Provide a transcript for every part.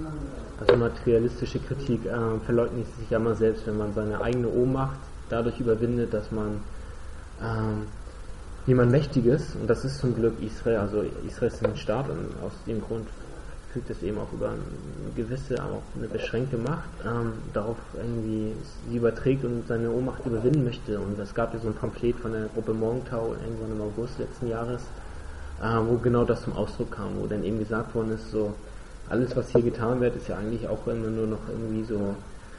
Also materialistische Kritik verleugnet sich ja mal selbst, wenn man seine eigene Ohnmacht dadurch überwindet, dass man jemand Mächtiges, und das ist zum Glück Israel, also Israel ist ein Staat und aus dem Grund fügt es eben auch über eine gewisse, aber auch eine beschränkte Macht, darauf irgendwie sie überträgt und seine Ohnmacht überwinden möchte. Und es gab ja so ein Pamphlet von der Gruppe Morgenthau irgendwann im August letzten Jahres, wo genau das zum Ausdruck kam, wo dann eben gesagt worden ist, so alles, was hier getan wird, ist ja eigentlich auch immer nur noch irgendwie so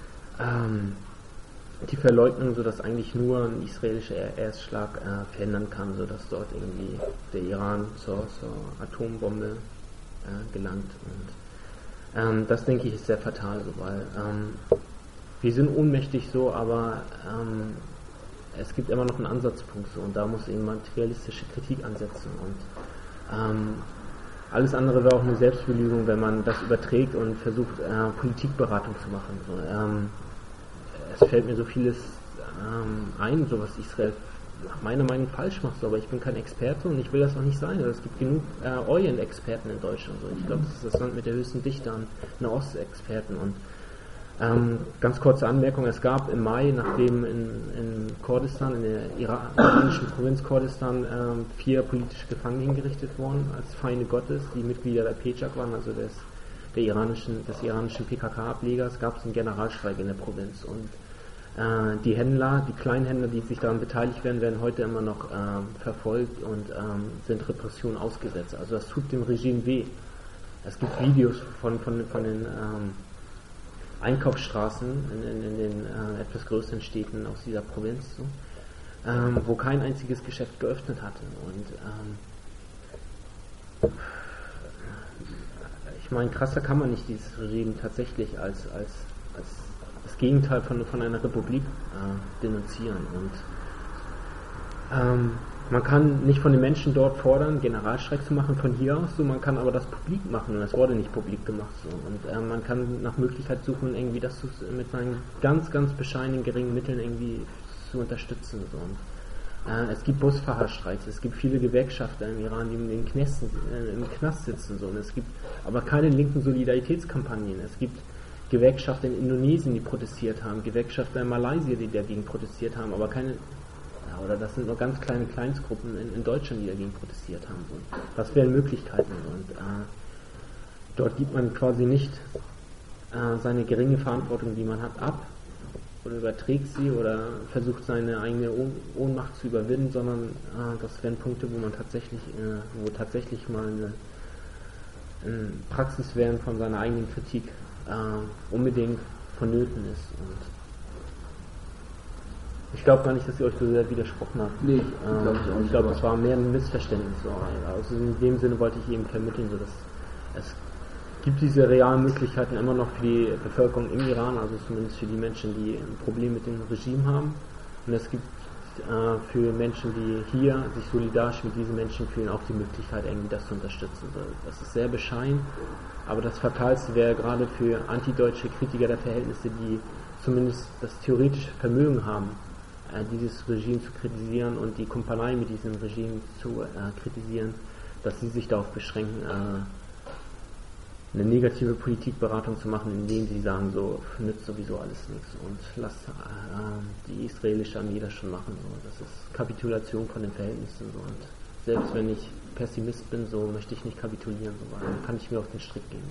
die Verleugnung, sodass eigentlich nur ein israelischer Erstschlag verhindern kann, sodass dort irgendwie der Iran zur Atombombe gelangt. Und das, denke ich, ist sehr fatal, so, weil wir sind ohnmächtig so, aber es gibt immer noch einen Ansatzpunkt so, und da muss eben materialistische Kritik ansetzen, und alles andere wäre auch eine Selbstbelügung, wenn man das überträgt und versucht, Politikberatung zu machen. So, es fällt mir so vieles ein, so was Israel nach meiner Meinung falsch macht, so, aber ich bin kein Experte und ich will das auch nicht sein. Es gibt genug Orient-Experten in Deutschland. So. Ich glaube, das ist das Land mit der höchsten Dichte an Nahost-Experten. Und ganz kurze Anmerkung, es gab im Mai, nachdem in Kurdistan, in der iranischen Provinz Kurdistan, 4 politische Gefangene hingerichtet wurden als Feinde Gottes, die Mitglieder der PJAK waren, also des iranischen PKK-Ablegers, gab es einen Generalstreik in der Provinz. Und die Händler, die Kleinhändler, die sich daran beteiligt werden, werden heute immer noch verfolgt und sind Repressionen ausgesetzt. Also das tut dem Regime weh. Es gibt Videos von den Einkaufsstraßen in den etwas größeren Städten aus dieser Provinz, so, wo kein einziges Geschäft geöffnet hatte. Und ich meine, krasser kann man nicht dieses Regime tatsächlich als das Gegenteil von einer Republik denunzieren. Und man kann nicht von den Menschen dort fordern, Generalstreik zu machen von hier aus, so, man kann aber das publik machen, und es wurde nicht publik gemacht. So. Und man kann nach Möglichkeit suchen, irgendwie das mit seinen ganz, ganz bescheidenen, geringen Mitteln irgendwie zu unterstützen. So. Und es gibt Busfahrerstreiks, es gibt viele Gewerkschafter im Iran, die im Knast sitzen. So. Und es gibt aber keine linken Solidaritätskampagnen. Es gibt Gewerkschafter in Indonesien, die protestiert haben, Gewerkschafter in Malaysia, die dagegen protestiert haben, aber keine, oder das sind nur ganz kleine Kleinstgruppen in Deutschland, die dagegen protestiert haben. Und das wären Möglichkeiten. Und dort gibt man quasi nicht seine geringe Verantwortung, die man hat, ab oder überträgt sie oder versucht, seine eigene Ohnmacht zu überwinden, sondern das wären Punkte, wo man tatsächlich mal eine Praxis wären von seiner eigenen Kritik unbedingt vonnöten ist. Und ich glaube gar nicht, dass ihr euch so sehr widersprochen habt. Nee, ich glaube, es war mehr ein Missverständnis. So. Also in dem Sinne wollte ich eben vermitteln, so dass es gibt diese realen Möglichkeiten immer noch für die Bevölkerung im Iran, also zumindest für die Menschen, die ein Problem mit dem Regime haben. Und es gibt für Menschen, die hier sich solidarisch mit diesen Menschen fühlen, auch die Möglichkeit, irgendwie das zu unterstützen. Das ist sehr bescheiden, aber das Fatalste wäre gerade für antideutsche Kritiker der Verhältnisse, die zumindest das theoretische Vermögen haben, dieses Regime zu kritisieren und die Kumpanei mit diesem Regime zu kritisieren, dass sie sich darauf beschränken, eine negative Politikberatung zu machen, indem sie sagen, so nützt sowieso alles nichts und lasst die israelische Armee das schon machen. So. Das ist Kapitulation von den Verhältnissen. So. Und selbst wenn ich Pessimist bin, so möchte ich nicht kapitulieren, so, weil dann kann ich mir auf den Strick gehen.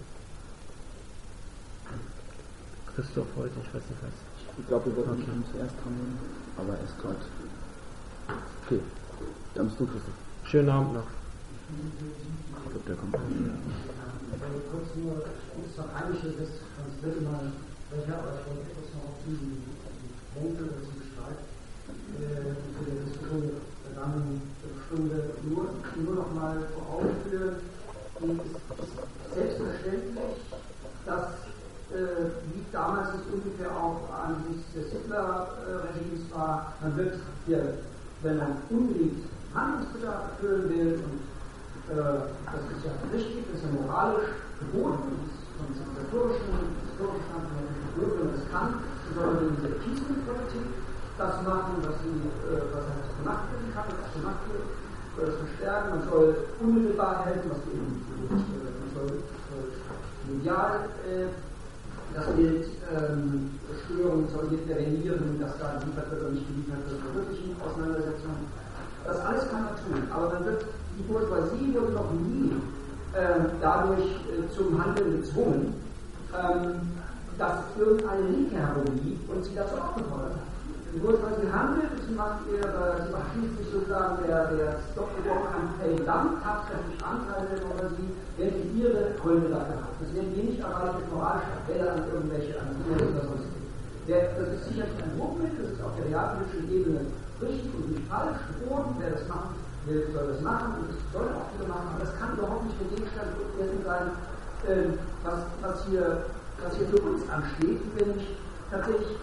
Christoph heute, ich weiß nicht was. Ich glaube, wir wollten ihn zuerst haben, aber er ist gerade. Okay, dann bist du, Christoph. Schönen Abend noch. Ich glaube, der kommt. Kurz nur, es doch eigentlich ist, sonst wird immer welcher, aber ich wollte kurz noch auf diesen Punkte, diesen Streit, für die Diskussion der vergangenen Stunde nur noch mal vor Augen führen. Ist selbstverständlich, dass wie damals es ungefähr auch angesichts des Hitler-Regimes war, man wird hier, wenn man unbedingt Handlungsbedarf erfüllen will, und das ist ja richtig, das ist ja moralisch geboten, das ist von zivilisatorischen Standpunkt geboten, wenn man es kann, soll man in dieser Peace-Politik das machen, was halt gemacht werden kann, was gemacht wird, soll es verstärken, man soll unmittelbar helfen, was eben man soll Ideal, das Bild stören, soll intervenieren, dass da geliefert wird oder nicht geliefert wird, in wirklichen Auseinandersetzungen. Das alles kann man tun, aber man wird, die Bourgeoisie wurde noch nie dadurch zum Handeln gezwungen, dass irgendeine Linke herumliegt und sie dazu aufgefordert hat. Die Bourgeoisie handelt, sie schließt sich sozusagen der Stop-the-War-Campaign dann tatkräftig Anteile der Bourgeoisie, wenn sie ihre Gründe dafür hat. Das werden wir nicht erreichen mit moralischen Appelle an irgendwelche Ansinnen oder sonst was. Das ist sicherlich ein Druckmittel, das ist auf der realpolitischen Ebene richtig und nicht falsch, geboten, wer das machen will, soll das machen und das sollen auch viele machen, aber das kann überhaupt nicht der Gegenstand dessen sein, was hier für uns ansteht, wenn ich tatsächlich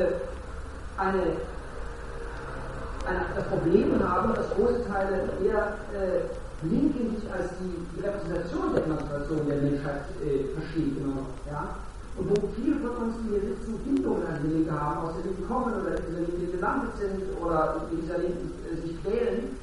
das Problem haben, dass große Teile eher Linke nicht als die Repräsentation der Emanzipation der Menschheit versteht immer noch. Ja? Und wo viele von uns, die hier sitzen, Bindungen an die Linke haben, aus der Linke kommen oder in dieser Linke gelandet sind oder in dieser Linke sich quälen,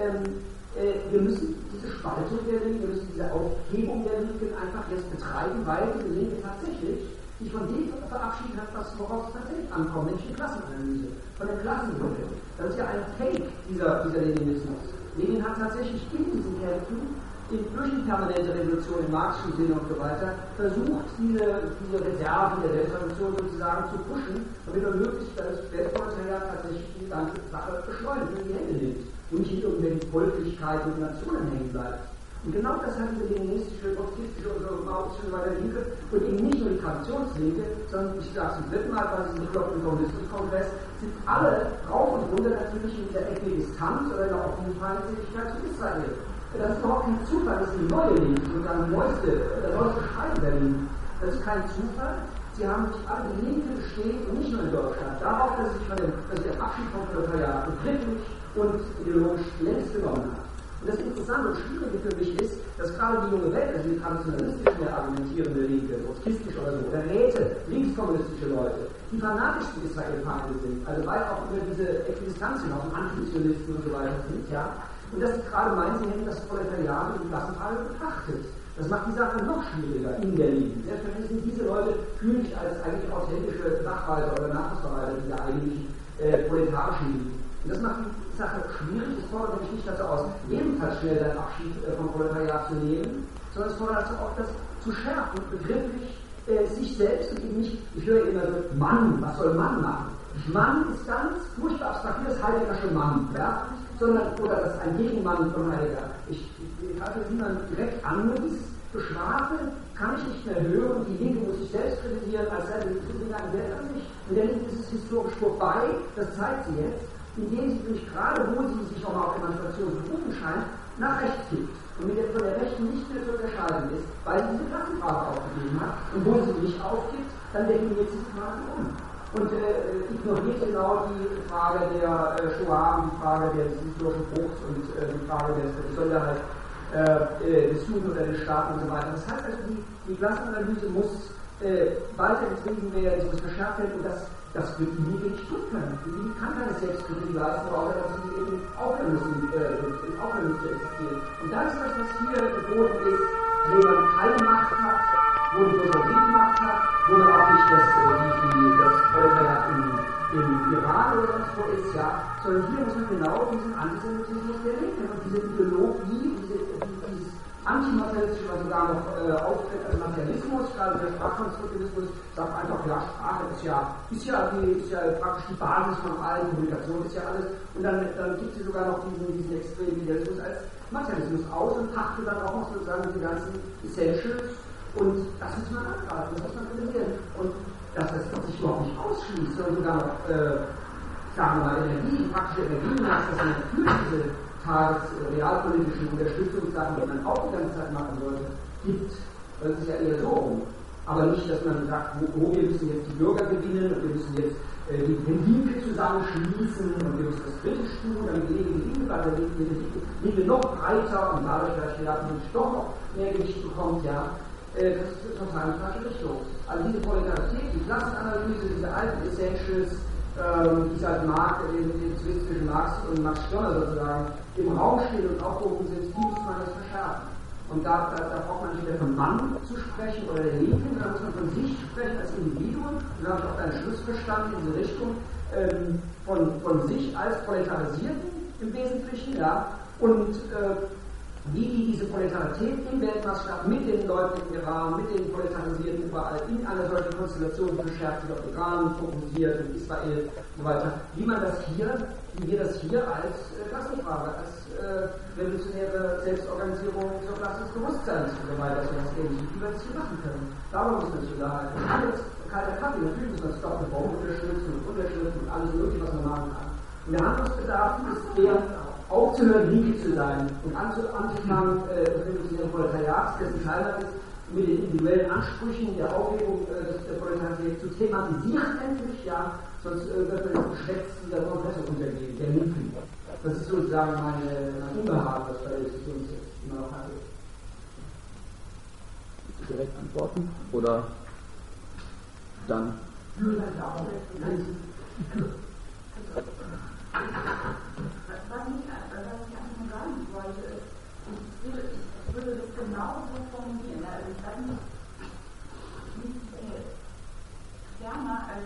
wir müssen diese Spaltung der Linken, wir müssen diese Aufhebung der Linken einfach jetzt betreiben, weil die Linke tatsächlich sich von dem verabschiedet hat, worauf es tatsächlich ankommt, nämlich die Klassenanalyse, von der Klassenmodell. Das ist ja ein Fake, dieser Leninismus. Lenin hat tatsächlich in diesen Kämpfen, durch die permanente Revolution im marxischen Sinne und so weiter, versucht, diese Reserven der Selbstrevolution sozusagen zu pushen, damit er möglichst das Weltproletariat tatsächlich die ganze Sache beschleunigt und in die Hände nimmt und nicht in irgendwelchen Volklichkeiten und Nationen hängen bleibt. Und genau das hat diese leninistische, trotzkistische und so maoistische Linke und eben nicht nur die Traditionslinke, sondern ich sage es zum dritten Mal, weil es nicht klappt im Kommunismuskongress, sind alle rauf und runter natürlich in dieser Äquidistanz oder in der offenen Feindseligkeit zu Israel. Das ist überhaupt kein Zufall, das ist die neue Linke, sozusagen der neueste Schrein der Linke. Das ist kein Zufall. Sie haben sich alle, die Linke besteht, und nicht nur in Deutschland, darauf, dass sich der Abschied vom Proletariat begrifflich und ideologisch längst genommen hat. Und das Interessante und Schwierige für mich ist, dass gerade die junge Welt, also die traditionalistisch mehr argumentierende Linke, trotzkistisch oder so, oder Räte, linkskommunistische Leute, die fanatischsten Israel-Feinde sind, also weit auch über diese Äquidistanz hinaus, Antisionisten und so weiter sind, ja. Und dass die gerade meinen, sie hätten das Proletariat und die Klassenfrage betrachtet. Das macht die Sache noch schwieriger in der Linken. Selbstverständlich sind diese Leute fühlen sich als eigentlich authentische Nachweise oder Nachweisbereiter dieser eigentlichen proletarischen Linken. Und das macht die Sache schwierig, es fordert nämlich nicht dazu aus, ebenfalls schnell den Abschied vom Proletariat zu nehmen, sondern es fordert dazu auch, das zu schärfen, begrifflich sich selbst und eben nicht, ich höre immer so, Mann, was soll Mann machen? Mann ist ganz furchtbar abstrahiert, das Heideggersche Mann, ja? Sondern, oder das ist ein Gegenmann von Heidegger. Ich greife jetzt niemand direkt an, nur dieses Geschwafel kann ich nicht mehr hören, die Linke muss sich selbst kritisieren, als sei die Kritik ein Wert an sich. Und der Linke ist es historisch vorbei, das zeigt sie jetzt, indem sie nämlich gerade, wo sie sich auch mal auf Emanzipation berufen scheint, nach rechts kippt. Und mit der von der Rechten nicht mehr zu unterscheiden ist, weil sie diese Klassenfrage aufgegeben hat. Und wo sie nicht aufgibt, dann definiert sie die Frage um. Und ignoriert genau die Frage der Shoah, die Frage des historischen Bruchs und die Frage der Besonderheit des Juden oder des Staaten und so weiter. Das heißt also, die Klassenanalyse muss weitergetrieben werden, es muss verschärft werden und das wird die Linke nicht tun können. Die Linke kann keine Selbstkritik leisten, außer dass sie eben aufhören müssen zu existieren. Und das ist das, was hier geboten ist, wo man keine Macht hat, wo die Bourgeoisie die Macht hat, wo man auch nicht das Proletariat im Iran oder sonst wo ist, ja, sondern hier muss man genau diesen Antisemitismus der Linken und diese Ideologie, dieses antimaterialistische, was sogar noch auftritt als Materialismus, gerade der Sprachkonstruktivismus, sagt einfach, ja, Sprache ist ja praktisch die Basis von allen, Kommunikation ist ja alles, und dann gibt sie sogar noch diesen extremen Idealismus als Materialismus aus und pachtet dann auch noch sozusagen die ganzen Essentials, und das muss man angreifen, das muss man kritisieren. Und dass das sich überhaupt nicht ausschließt, sondern sogar noch, sagen wir mal, praktische Energienmaß, dass man für diese tagesrealpolitischen Unterstützungssachen, die man auch die ganze Zeit machen sollte, gibt. Das ist ja eher so rum. Aber nicht, dass man sagt, wir müssen jetzt die Bürger gewinnen und wir müssen jetzt die Linke zusammenschließen und wir müssen das kritisch tun, damit die Linke noch breiter und dadurch vielleicht doch noch mehr Gewicht bekommt, ja. Das ist total eine falsche Richtung. Also diese Proletarität, die Klassenanalyse, diese alten Essentials, die seit Marx, zwischen Marx und Max Stirner sozusagen im Raum stehen und aufgehoben sind, die muss man jetzt verschärfen. Und da braucht man nicht mehr von Mann zu sprechen oder der Linken, da muss man von sich sprechen als Individuum. Und da habe ich auch deinen Schluss verstanden in diese Richtung von sich als Proletarisierten im Wesentlichen, ja, und wie die diese Proletarität im Weltmaßstab mit den Leuten im Iran, mit den Proletarisierten überall in einer solchen Konstellation verschärft sich auf Iran, fokussiert, in Israel und so weiter, wie wir das hier als Klassenfrage, als revolutionäre Selbstorganisierung zur Klasse des Bewusstseins und so weiter, so was ähnliches, wie wir das hier machen können. Darüber müssen wir uns unterhalten. Wir haben jetzt kalter Kaffee, natürlich müssen wir Stop the Bomb unterstützen und alles mögliche, was man machen kann. Und der Handlungsbedarf ist der, aufzuhören, linke zu sein und anzufangen, das revolutionäre Proletariat, dessen Teil ist, mit den individuellen Ansprüchen der Aufhebung des Proletariats zu thematisieren endlich, ja, sonst wird man geschwätzt dieser Kongresse untergehen, der Linken. Das ist sozusagen mein Unbehagen, das bei der Diskussion jetzt immer noch hatte. Willst du direkt antworten? Oder dann? Was ich einfach nur sagen wollte, ist, ich würde das genauso formulieren. Also ich weiß nicht, ferner als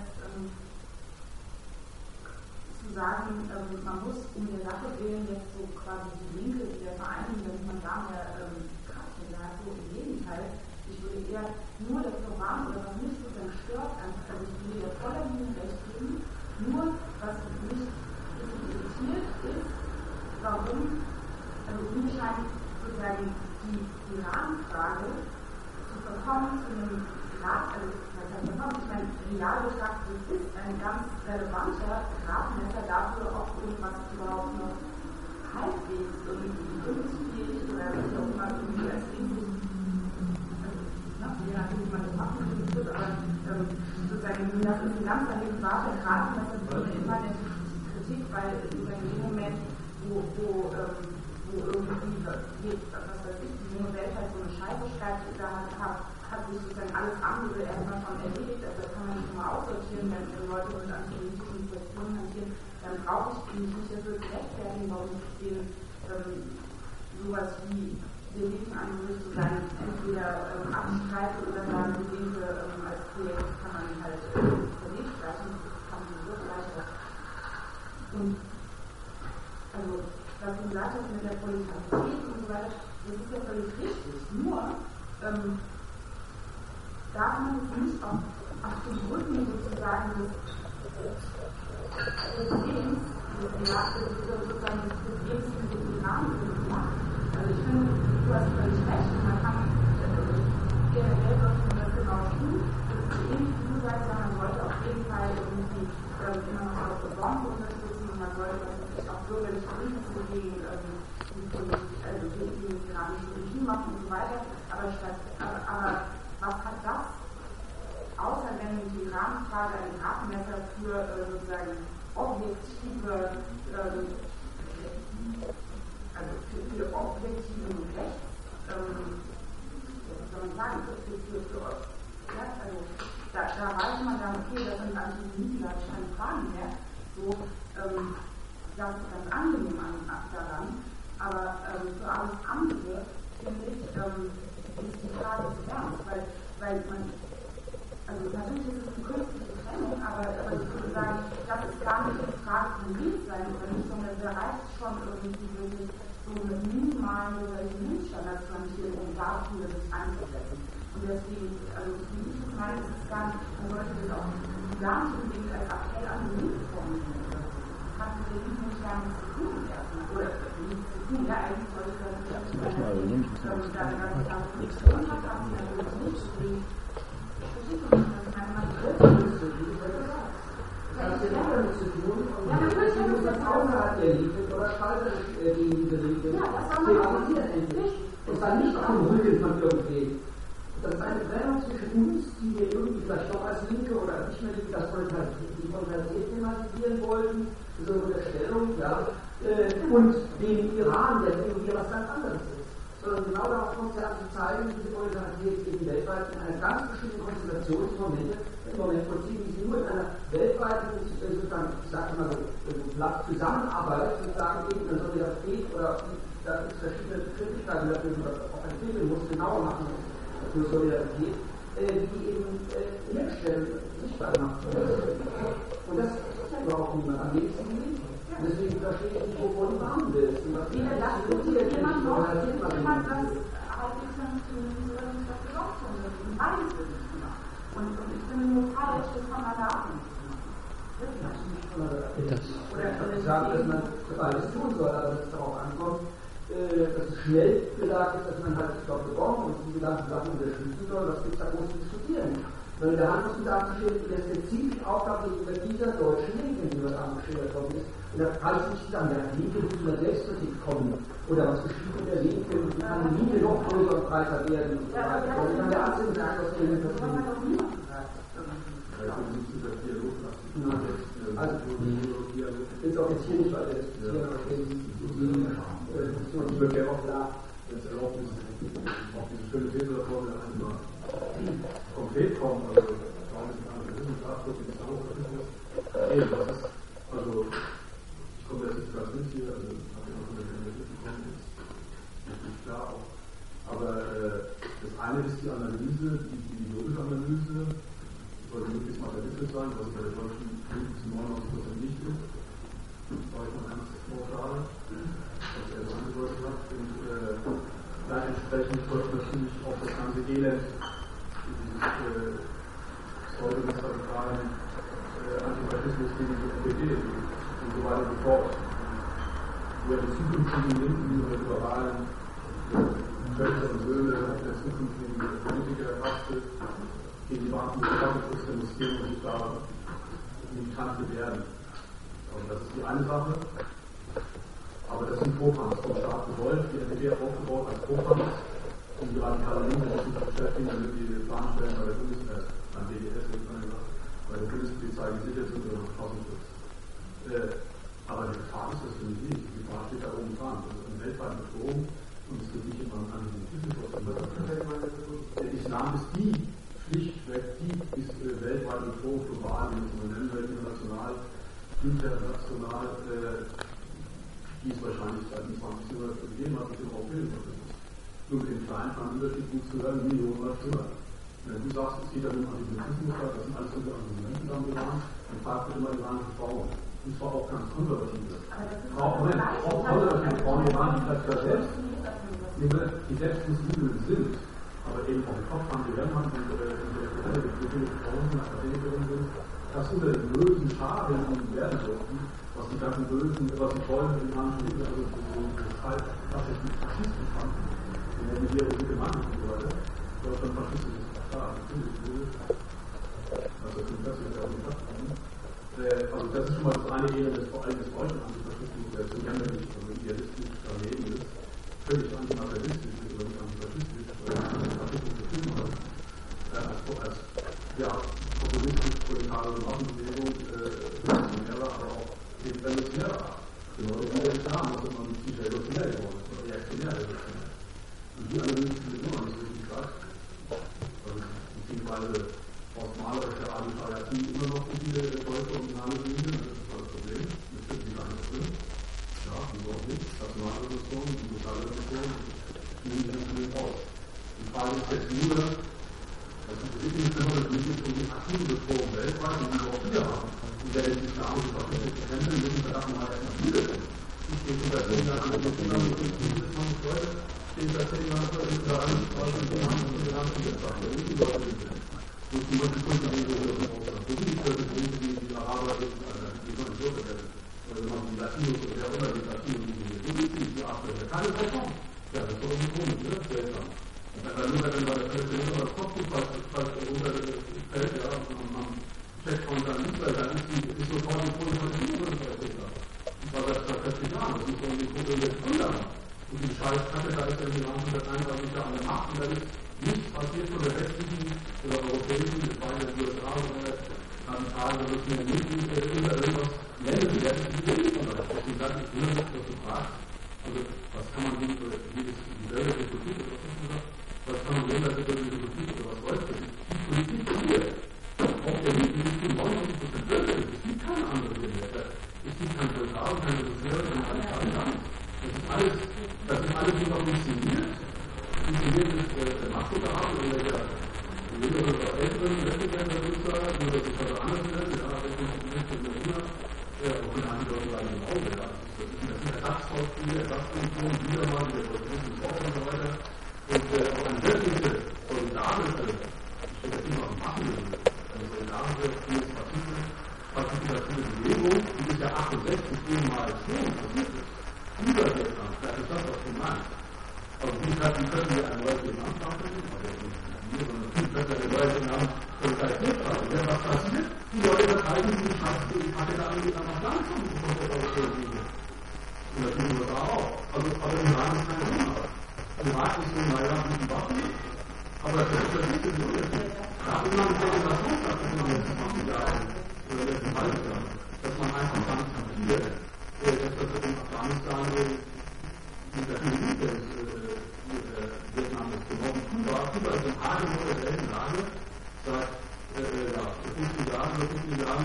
zu sagen, man muss um der Sache willen jetzt so quasi die Linke wieder vereinigen, damit man da mehr Kraft hat. So im Gegenteil. Ich würde eher nur das Programm oder was mich sozusagen stört, einfach, also ich würde ja voller Linie recht geben, nur was mich irritiert ist, warum, also mir scheint sozusagen die Iran-Frage zu verkommen zu einem Grad, also ich meine, real betrachtet ist ein ganz relevanter Gradmesser dafür, ob irgendwas überhaupt noch halbwegs irgendwie bundesfähig oder wie auch immer irgendwie als Ding, je nachdem, wie man das machen wird, aber sozusagen, das ist ein ganz relevanter Gradmesser für eine immanente Kritik, weil in dem Moment, wo irgendwie, was weiß ich, die junge Welt halt so eine Scheiße schreibt, da hat sich sozusagen alles andere erstmal schon erledigt, also da kann man nicht immer aussortieren, wenn Leute mit antipolitischen Situationen hantieren, dann brauche ich mich nicht dafür rechtfertigen, warum ich den sowas wie den Linken angehörig zu sein, entweder abstreite oder sagen, die Linke als Projekt kann man halt verlegt lassen, das kann man so leichter. Und also, was du gesagt hast mit der Proletarität und so weiter, das ist ja völlig richtig. Nur darf man es nicht auf den Rücken sozusagen des Problems, sozusagen des Problems mit dem Iran machen. Also ich finde, du hast völlig recht, man kann generell sollte man das genau tun. Das ist ähnlich wie du sagst, man sollte auf jeden Fall irgendwie immer noch auf der Bombe unterstützen und man sollte auch bürgerliche Bündnisse gegen das iranische Regime machen und so weiter. Aber was hat das, außer wenn die Iran-Frage ein Gradmesser für sozusagen objektive, also für objektive Rechts, was soll man sagen, also da weiß man dann, okay, das sind Antisemiten, da habe ich keine Fragen mehr. So, das ist ganz angenehm daran, aber für alles andere, finde ich, ist die Frage zu ernst, weil man, also natürlich ist es eine künstliche Trennung, aber ich würde sagen, das ist gar nicht die Frage von links sein oder nicht, sondern da reicht schon irgendwie wirklich so mit minimalen Mindeststandards zu hantieren, um dafür sich einzusetzen. Und deswegen, also wie ich es meine, ist es gar nicht, man sollte das auch gar nicht unbedingt als Appell an die Linke formulieren. Das hat mit der Linke nicht gar nichts zu tun erstmal. Oder nichts zu tun, ja, eigentlich sollte das nicht da eine ganze Position hat, aber natürlich nicht. Ich verstehe nicht, was meine Meinung ist. Das hat ja damit zu tun, und die muss das außerhalb der Liebe oder spaltet diese Liebe. Ja, das soll man thematisieren endlich. Und dann nicht auf dem Rücken von irgendwem. Das ist eine Trennung zwischen uns, die wir irgendwie vielleicht doch als Linke oder nicht mehr Linke das Proletarität thematisieren wollten, so eine Unterstellung, ja, und dem Iran, der irgendwie was ganz anderes ist. Sondern genau darauf kommt es ja an zu zeigen, diese Proletarität eben weltweit in einer ganz bestimmten Konstellation im Moment vollziehen, die sie nur in einer weltweiten, sozusagen, ich sage mal so, Zusammenarbeit, sozusagen eben in Solidarität oder dass es verschiedene Begrifflichkeiten dafür gibt, was auch entwickeln muss, genauer machen für Solidarität, die eben herstellen, sichtbar gemacht werden. Und das ist ja überhaupt niemand am wenigsten nicht. Und deswegen verstehe ich nicht, wovon du warnen willst. Und was jemand das halbwegs was gesorgt hat, und beides wird nicht gemacht. Und ich finde nur falsch, das kann man da auch nicht machen. Oder sagen, dass man beides tun soll, aber dass es darauf ankommt, dass es schnell gesagt ist, dass man halt, ich glaube, bekommt und diese ganzen Sachen unterstützen soll, was gibt es da groß zu diskutieren? Weil in der Handlungsbedarf steht, dass der ziemlich Aufgabe gegenüber dieser deutschen Linken, die was angeschildert worden ist. Und da kann ich nicht sagen, der Linke muss über Selbstkritik kommen. Oder was geschieht mit der Linke und wie kann die Linke noch größer und breiter werden und so weiter. Und dann der Arzt sagt, was der Linke passiert. Also, ist auch jetzt hier nicht weiter diskutieren, aber ich würde gerne auch klar, wenn es erlaubt ist, auf diese schöne These davon einmal konkret kommen, also warum ist ein Wissenschaft, was ist Islamofaschismus? Das ist, also ich komme jetzt nicht ganz mit hier, also habe ich noch von der Universität bekommen, ist nicht klar auch. Aber das eine ist die Analyse, die ideologische Analyse, sollte möglichst materialistisch sein, was bei der deutschen 99% nicht ist. Das war ich mal ganz pauschal, was er so angedeutet hat. Und dann entsprechend folgt natürlich auch das ganze Elend dieses pseudo-radikalen Antifaschismus gegen die NPD und so weiter und so fort. Über die zukünftigen linken oder liberalen Töchter und Söhne der zukünftigen Politiker rastet, gegen die Beamten des Verfassungsschutzes demonstrieren und sich da militant werden. Also das ist die eine Sache. Aber das sind Vorfangs vom Staat gewollt, die NPD aufgebaut als Vorfangs, um die radikale Linke sich zu beschäftigen, damit die Planstellen bei der beim BDS, bei der Bundespolizei gesichert sind oder Verfassungsschutz. Aber die Gefahr ist das für mich nicht. Die Gefahr steht da oben dran. Das ist eine weltweite Bedrohung und es geht nicht immer an Antisemitismus aus dem Der Islam ist die schlichtweg die ist weltweit Bedrohung, global, wie man es nennen will, international, international, die es wahrscheinlich seit dem 20. Jahrhundert gegeben hat, mit dem Aufbildungsfaschismus. Nur mit dem kleinen Unterschied gut zu hören, Millionen mal schlimmer. Wenn du sagst, es geht ja um Antisemitismus, das sind alles unsere Argumente am Iran, dann fragt man immer iranische Frauen. Und zwar auch ganz konservative. Auch konservative Frauen, die waren vielleicht da selbst, die selbst Muslime sind, aber eben auch im Kopf haben, die Lernmann und intellektuelle Frauen, Akademikerinnen sind, das unter den bösen Scharen werden dürfen, was die ganzen bösen, was die tollen iranischen Linken, also das halt tatsächlich Faschisten fanden. Die nennen hier ihre Gemeinden und so weiter. Deutschland faschistisch ist klar, natürlich böse. Also das ist ja auch nicht abkommen. Also das ist schon mal das eine Ebene des vor allem des deutschen Antifaschismus, der so jämmerlich und idealistisch daneben ist, völlig antimaterialistisch ist oder nicht antifaschistisch, weil er Antifaschismus betrieben hat, als ja, populistisch-proletarische Massenbewegung, revolutionärer, aber auch revolutionärer. Genau wie der Islam, dass man nicht revolutionär geworden ist, sondern reaktionär revolutionär. Und die Analyse findet immer nicht so richtig statt. Beziehungsweise aus malerischer Radikalatie immer noch so viele deutsche und dynamische Linien, das ist das Problem. Das stimmt nicht einfach drin. Ja, wieso auch nicht? Nationalrevolution, die Sozialrevolution, spielen die nicht aus. Die Frage ist jetzt nur, das ist wirklich nicht um die aktive Bedrohung weltweit, die wir auch hier haben. Und der die islamische Faschistische Hände müssen wir davon mal erstmal wiedersehen. Ich stehe unter 10 Jahren an den Kindern mit den Leute, stehen seit 10 Jahren vor der Straße und haben und wir haben die Wirtschaft, wo die Leute sind. Wo die Leute Kunden gehen, wo die Viertel sind, die Araber sind, die man nicht so werden. Oder wenn man die Latinos oder wer immer die Latinos sind, wo sind die Afrika? Keine Verkauf. Ja, das ist doch irgendwie komisch, ne? Seltsam. Und dann nur, wenn man das Kopftuch falsch runterfällt, ja, und man checkt von seinem Nutzer, dann ist sofort die Kohle von den Nutzer. Und zwar seit 40 Jahren, das muss man die Kohle jetzt ändern. Und die Scheißkacke, da ist ja die Iran seit 31 Jahren an der Macht und da ist nichts passiert von der westlichen oder europäischen, das war in der USA oder an Tagen, wo es mir nicht über irgendwas nennen werden, die will von euch. Deswegen sage ich nur noch, was du fragst. Also, was kann man nicht, oder dieselbe Politik, oder was hast du gesagt? Was kann man sehen, dass es die Politik oder was soll das? Die Politik hier, auch der Linken, die zu 99% Bürger ist. Es gibt keine andere Werte. Es gibt kein Völker, keine Soziale, keine Radikale. Das ist alles, das partizipative Bewegung, die ist ja 68 ehemals schon passiert ist. Über Vietnam, das ist das, was du meinst. Also wie können wir ein neues Vietnam schaffen? Also nicht wir, sondern wie können wir ein neues Vietnam realisiert haben? Wenn was passiert, die Leute verteidigen die Pakistan geht dann noch gar nicht von der Europäischen Union. Und das tun wir da auch. Also, aber Iran ist kein Thema. Iran ist so, naja, mit den Waffen, aber das ist nicht so Unterschied. Da hat immer eine Demonstration in den letzten 20 Jahren oder letzten 30 Jahren, dass man einfach gar nicht kapiert, dass das in Afghanistan mit der Elite Vietnam ist. Genau wie Kuba. Kuba ist in Hagen in derselben Lage seit 50 Jahren oder 50 Jahren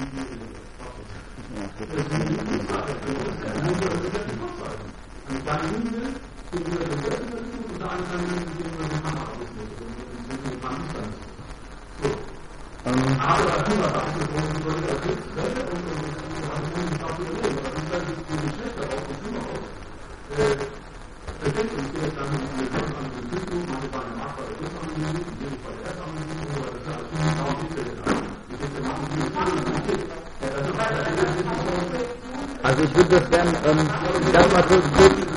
eine kleine Insel gegenüber dem Westernalismus und eine kleine Insel gegenüber dem Panarabismus und dem Pakistan. So. Aber Kuba sagt, wir wollen die Solidarität und die auch überleben. Aber das ist die Geschlechter aus dem Kuba aus. Versteht uns jetzt dann mit dem Antisemitismus, manche sagen, der Markt bei der Erstanalyse, die sind bei der Erstanalyse, aber das ist alles nicht genau Also ich würde das gerne das mal kurz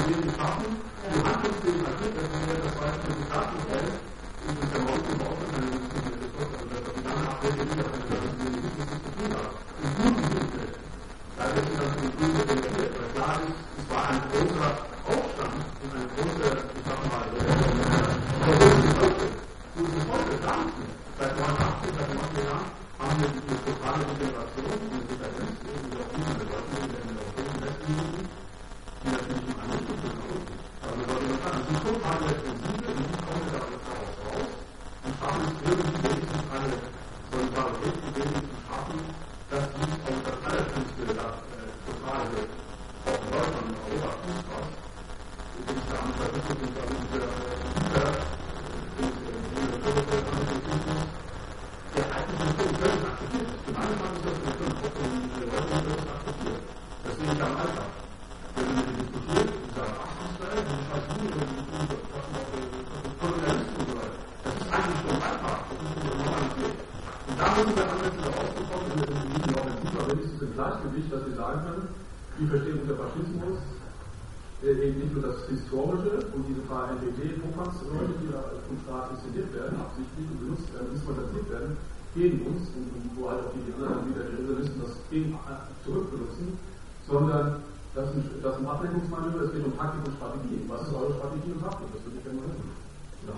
Historische und diese paar NPD-Vorfangsleute, die da vom Staat inszeniert werden, absichtlich und benutzt werden, instrumentalisiert werden, gegen uns und wo halt auch die anderen wieder die Reservisten das gegen zurückbenutzen, sondern das ist ein Ablenkungsmanöver, es geht um Taktik und Strategie. Was ist eure Strategie und Taktik?